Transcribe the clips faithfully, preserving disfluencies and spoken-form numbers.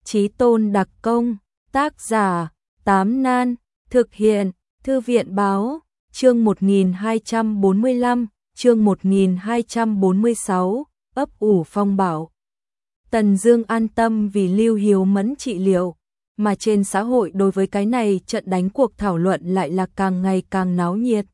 Chí Tôn đặc công, tác giả, Tám Nan, thực hiện, Thư viện báo, chương một nghìn hai trăm bốn mươi lăm, chương một nghìn hai trăm bốn mươi sáu, ấp ủ phong bảo. Tần Dương an tâm vì Lưu Hiếu Mẫn trị liệu, mà trên xã hội đối với cái này trận đánh cuộc thảo luận lại là càng ngày càng náo nhiệt.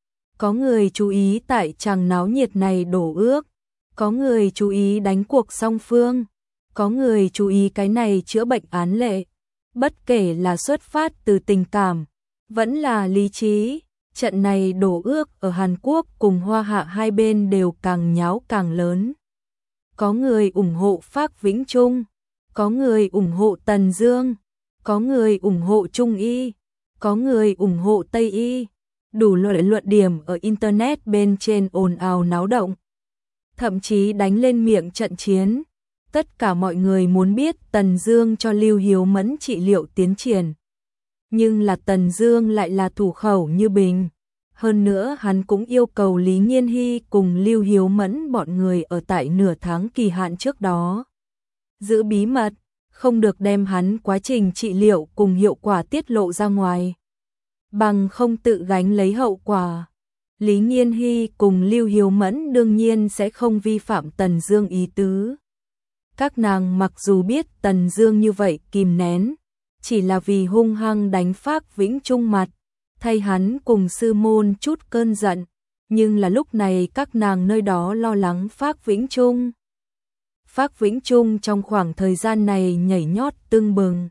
Có người chú ý tại chàng náo nhiệt này đổ ước, có người chú ý đánh cuộc song phương, có người chú ý cái này chữa bệnh án lệ. Bất kể là xuất phát từ tình cảm, vẫn là lý trí, trận này đổ ước ở Hàn Quốc cùng Hoa Hạ hai bên đều càng nháo càng lớn. Có người ủng hộ Phác Vĩnh Trung, có người ủng hộ Tần Dương, có người ủng hộ Trung Y, có người ủng hộ Tây Y. Đủ loại luận điểm ở Internet bên trên ồn ào náo động. Thậm chí đánh lên miệng trận chiến. Tất cả mọi người muốn biết Tần Dương cho Lưu Hiếu Mẫn trị liệu tiến triển. Nhưng là Tần Dương lại là thủ khẩu như bình. Hơn nữa hắn cũng yêu cầu Lý Nghiên Hy cùng Lưu Hiếu Mẫn bọn người ở tại nửa tháng kỳ hạn trước đó giữ bí mật, không được đem hắn quá trình trị liệu cùng hiệu quả tiết lộ ra ngoài, bằng không tự gánh lấy hậu quả. Lý Nghiên Hy cùng Lưu Hiếu Mẫn đương nhiên sẽ không vi phạm Tần Dương ý tứ. Các nàng mặc dù biết Tần Dương như vậy kìm nén, chỉ là vì hung hăng đánh Phác Vĩnh Trung mặt, thay hắn cùng sư môn chút cơn giận, nhưng là lúc này các nàng nơi đó lo lắng Phác Vĩnh Trung. Phác Vĩnh Trung trong khoảng thời gian này nhảy nhót tưng bừng.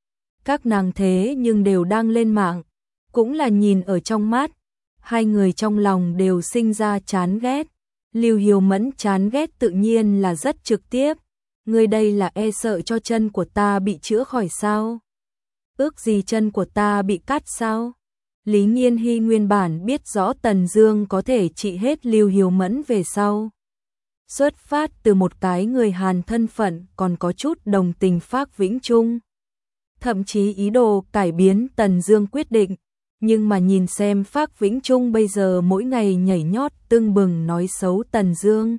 Các nàng thế nhưng đều đang lên mạng, cũng là nhìn ở trong mắt, hai người trong lòng đều sinh ra chán ghét. Lưu Hiếu Mẫn chán ghét tự nhiên là rất trực tiếp. Ngươi đây là e sợ cho chân của ta bị chữa khỏi sao? Ước gì chân của ta bị cắt sao? Lý Nghiên Hy nguyên bản biết rõ Tần Dương có thể trị hết Lưu Hiếu Mẫn về sau. Xuất phát từ một cái người Hàn thân phận còn có chút đồng tình Phác Vĩnh Trung. Thậm chí ý đồ cải biến Tần Dương quyết định. Nhưng mà nhìn xem Phác Vĩnh Trung bây giờ mỗi ngày nhảy nhót tưng bừng nói xấu Tần Dương,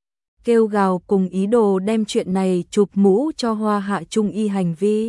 kêu gào cùng ý đồ đem chuyện này chụp mũ cho Hoa Hạ Trung Y hành vi.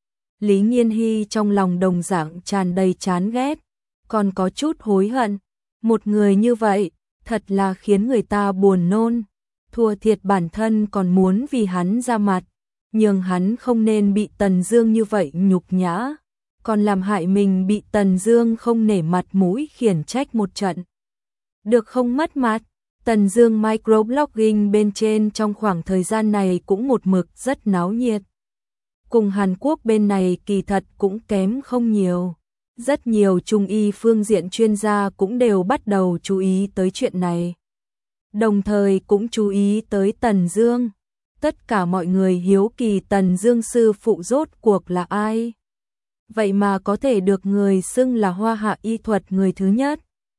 Lý Nghiên Hy trong lòng đồng dạng tràn đầy chán ghét, còn có chút hối hận. Một người như vậy, thật là khiến người ta buồn nôn. Thua thiệt bản thân còn muốn vì hắn ra mặt, nhưng hắn không nên bị Tần Dương như vậy nhục nhã, còn làm hại mình bị Tần Dương không nể mặt mũi khiển trách một trận. Được không mất mặt. Tần Dương microblogging bên trên trong khoảng thời gian này cũng một mực rất náo nhiệt. Cùng Hàn Quốc bên này kỳ thật cũng kém không nhiều. Rất nhiều trung y phương diện chuyên gia cũng đều bắt đầu chú ý tới chuyện này. Đồng thời cũng chú ý tới Tần Dương. Tất cả mọi người hiếu kỳ Tần Dương sư phụ rốt cuộc là ai? Vậy mà có thể được người xưng là Hoa Hạ y thuật người thứ nhất.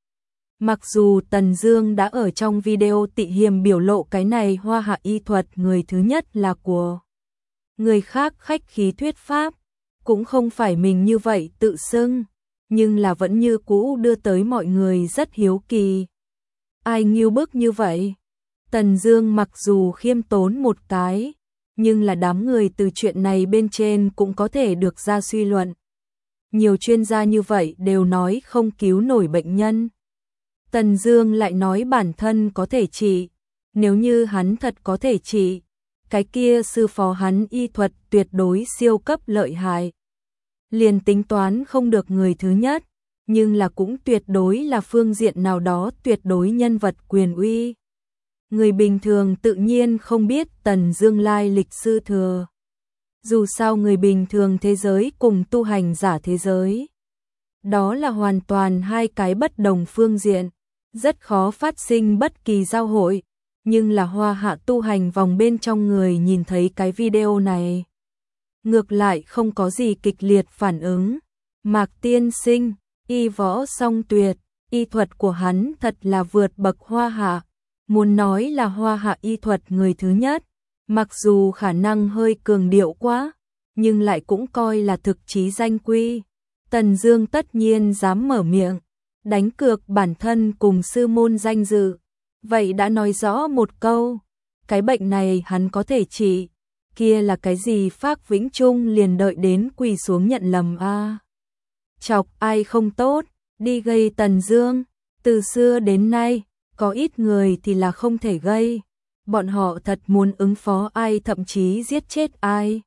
Mặc dù Tần Dương đã ở trong video tị hiềm biểu lộ cái này Hoa Hạ y thuật người thứ nhất là của người khác khách khí thuyết pháp, cũng không phải mình như vậy tự xưng, nhưng là vẫn như cũ đưa tới mọi người rất hiếu kỳ. Ai nghiêu bức như vậy? Tần Dương mặc dù khiêm tốn một cái, nhưng là đám người từ chuyện này bên trên cũng có thể được ra suy luận. Nhiều chuyên gia như vậy đều nói không cứu nổi bệnh nhân. Tần Dương lại nói bản thân có thể trị, nếu như hắn thật có thể trị, cái kia sư phó hắn y thuật tuyệt đối siêu cấp lợi hại. Liền tính toán không được người thứ nhất, nhưng là cũng tuyệt đối là phương diện nào đó tuyệt đối nhân vật quyền uy. Người bình thường tự nhiên không biết Tần Dương lai lịch sư thừa. Dù sao người bình thường thế giới cùng tu hành giả thế giới, đó là hoàn toàn hai cái bất đồng phương diện, rất khó phát sinh bất kỳ giao hội, nhưng là Hoa Hạ tu hành vòng bên trong người nhìn thấy cái video này, ngược lại không có gì kịch liệt phản ứng. Mạc tiên sinh, y võ song tuyệt, y thuật của hắn thật là vượt bậc Hoa Hạ, muốn nói là Hoa Hạ y thuật người thứ nhất, mặc dù khả năng hơi cường điệu quá, nhưng lại cũng coi là thực chí danh quy. Tần Dương tất nhiên dám mở miệng, đánh cược bản thân cùng sư môn danh dự, vậy đã nói rõ một câu, cái bệnh này hắn có thể trị, Kia là cái gì? Phác Vĩnh Trung liền đợi đến quỳ xuống nhận lầm a. À. Chọc ai không tốt, đi gây Tần Dương, từ xưa đến nay, có ít người thì là không thể gây. Bọn họ thật muốn ứng phó ai thậm chí giết chết ai.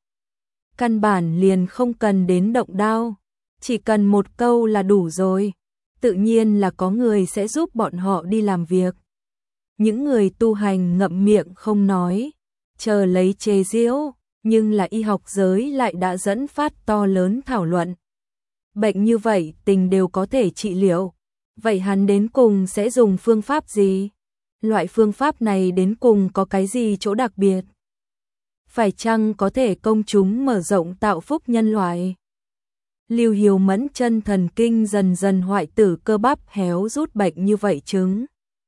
Căn bản liền không cần đến động đao, chỉ cần một câu là đủ rồi. Tự nhiên là có người sẽ giúp bọn họ đi làm việc. Những người tu hành ngậm miệng không nói, chờ lấy chế giễu, nhưng là y học giới lại đã dẫn phát to lớn thảo luận. Bệnh như vậy tình đều có thể trị liệu, vậy hắn đến cùng sẽ dùng phương pháp gì? Loại phương pháp này đến cùng có cái gì chỗ đặc biệt? Phải chăng có thể công chúng mở rộng tạo phúc nhân loại? Lưu Hiếu Mẫn chân thần kinh dần dần hoại tử, cơ bắp héo rút bệnh như vậy chứng.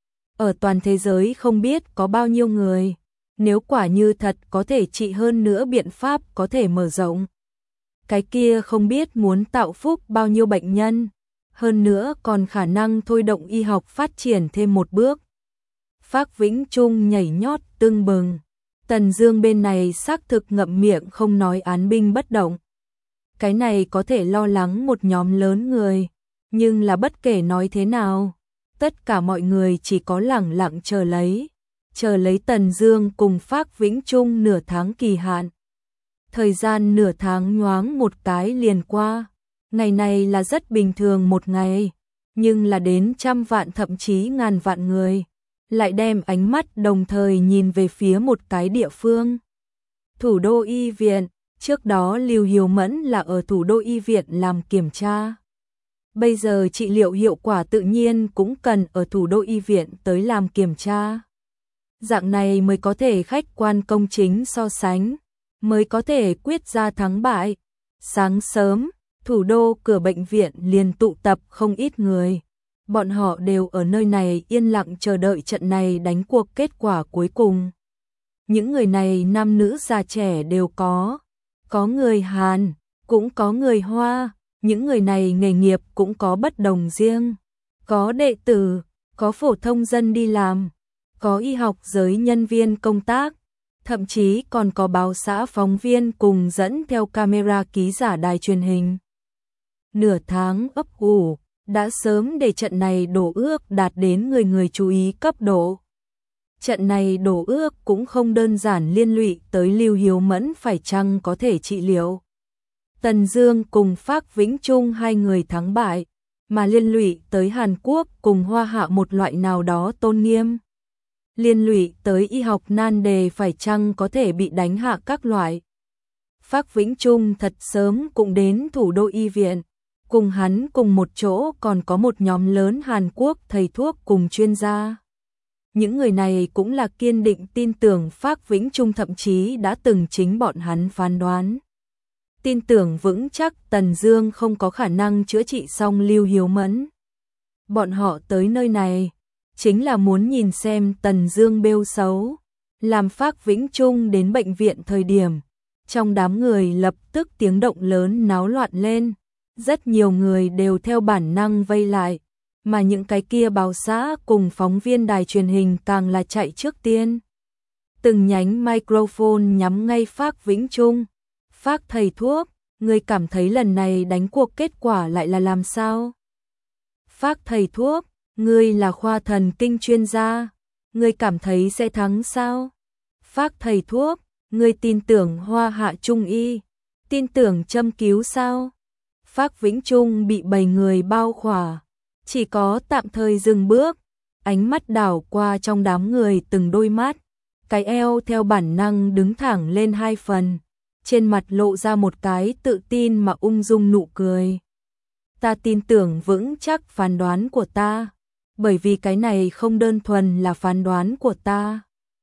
Ở toàn thế giới không biết có bao nhiêu người, nếu quả như thật có thể trị, hơn nữa biện pháp có thể mở rộng. Cái kia không biết muốn tạo phúc bao nhiêu bệnh nhân, hơn nữa còn khả năng thôi động y học phát triển thêm một bước. Phác Vĩnh Trung nhảy nhót tưng bừng, Tần Dương bên này xác thực ngậm miệng không nói, án binh bất động. Cái này có thể lo lắng một nhóm lớn người, nhưng là bất kể nói thế nào, tất cả mọi người chỉ có lẳng lặng chờ lấy, chờ lấy Tần Dương cùng Phác Vĩnh Trung nửa tháng kỳ hạn. Thời gian nửa tháng nhoáng một cái liền qua, ngày này là rất bình thường một ngày, nhưng là đến trăm vạn thậm chí ngàn vạn người, lại đem ánh mắt đồng thời nhìn về phía một cái địa phương. Thủ đô y viện, trước đó Lưu Hiếu Mẫn là ở thủ đô y viện làm kiểm tra. Bây giờ trị liệu hiệu quả tự nhiên cũng cần ở thủ đô y viện tới làm kiểm tra. Dạng này mới có thể khách quan công chính so sánh, mới có thể quyết ra thắng bại. Sáng sớm, thủ đô cửa bệnh viện liền tụ tập không ít người. Bọn họ đều ở nơi này yên lặng chờ đợi trận này đánh cuộc kết quả cuối cùng. Những người này nam nữ già trẻ đều có, có người Hàn, cũng có người Hoa, những người này nghề nghiệp cũng có bất đồng riêng, có đệ tử, có phổ thông dân đi làm, có y học giới nhân viên công tác, thậm chí còn có báo xã phóng viên cùng dẫn theo camera ký giả đài truyền hình. Nửa tháng ấp ủ, đã sớm để trận này đổ ước đạt đến người người chú ý cấp độ. Trận này đổ ước cũng không đơn giản liên lụy tới Lưu Hiếu Mẫn phải chăng có thể trị liệu Tần Dương cùng Phác Vĩnh Trung hai người thắng bại, mà liên lụy tới Hàn Quốc cùng Hoa Hạ một loại nào đó tôn nghiêm. Liên lụy tới y học nan đề phải chăng có thể bị đánh hạ các loại. Phác Vĩnh Trung thật sớm cũng đến thủ đô y viện, cùng hắn cùng một chỗ còn có một nhóm lớn Hàn Quốc thầy thuốc cùng chuyên gia. Những người này cũng là kiên định tin tưởng Phác Vĩnh Trung, thậm chí đã từng chính bọn hắn phán đoán. Tin tưởng vững chắc Tần Dương không có khả năng chữa trị xong Lưu Hiếu Mẫn. Bọn họ tới nơi này chính là muốn nhìn xem Tần Dương bêu xấu. Làm Phác Vĩnh Trung đến bệnh viện thời điểm, trong đám người lập tức tiếng động lớn náo loạn lên. Rất nhiều người đều theo bản năng vây lại, mà những cái kia báo xã cùng phóng viên đài truyền hình càng là chạy trước tiên. Từng nhánh microphone nhắm ngay Phác Vĩnh Trung. Phác thầy thuốc, ngươi cảm thấy lần này đánh cuộc kết quả lại là làm sao? Phác thầy thuốc, ngươi là khoa thần kinh chuyên gia, ngươi cảm thấy sẽ thắng sao? Phác thầy thuốc, ngươi tin tưởng Hoa Hạ Trung y, tin tưởng châm cứu sao? Phác Vĩnh Trung bị bầy người bao khỏa, chỉ có tạm thời dừng bước, ánh mắt đảo qua trong đám người từng đôi mắt, cái eo theo bản năng đứng thẳng lên hai phần, trên mặt lộ ra một cái tự tin mà ung dung nụ cười. Ta tin tưởng vững chắc phán đoán của ta, bởi vì cái này không đơn thuần là phán đoán của ta,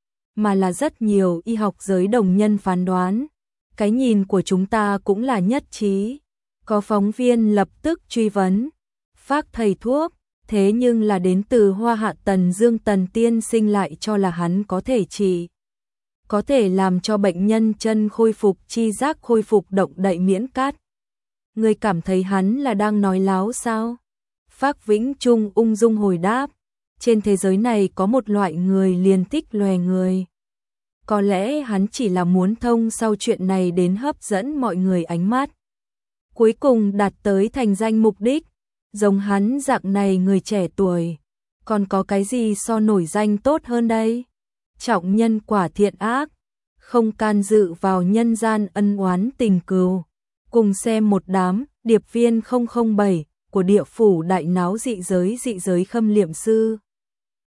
mà là rất nhiều y học giới đồng nhân phán đoán. Cái nhìn của chúng ta cũng là nhất trí. Có phóng viên lập tức truy vấn, Phác thầy thuốc, thế nhưng là đến từ Hoa Hạ Tần Dương Tần tiên sinh lại cho là hắn có thể trị, có thể làm cho bệnh nhân chân khôi phục, chi giác khôi phục, động đậy miễn cát. Người cảm thấy hắn là đang nói láo sao? Phác Vĩnh Trung ung dung hồi đáp, trên thế giới này có một loại người liền thích lòe người. có lẽ hắn chỉ là muốn thông sau chuyện này đến hấp dẫn mọi người ánh mắt. Cuối cùng đạt tới thành danh mục đích, giống hắn dạng này người trẻ tuổi, còn có cái gì so nổi danh tốt hơn đây? Trọng nhân quả thiện ác, không can dự vào nhân gian ân oán tình cừu. Cùng xem một đám điệp viên không không bảy của địa phủ đại náo dị giới dị giới khâm liệm sư.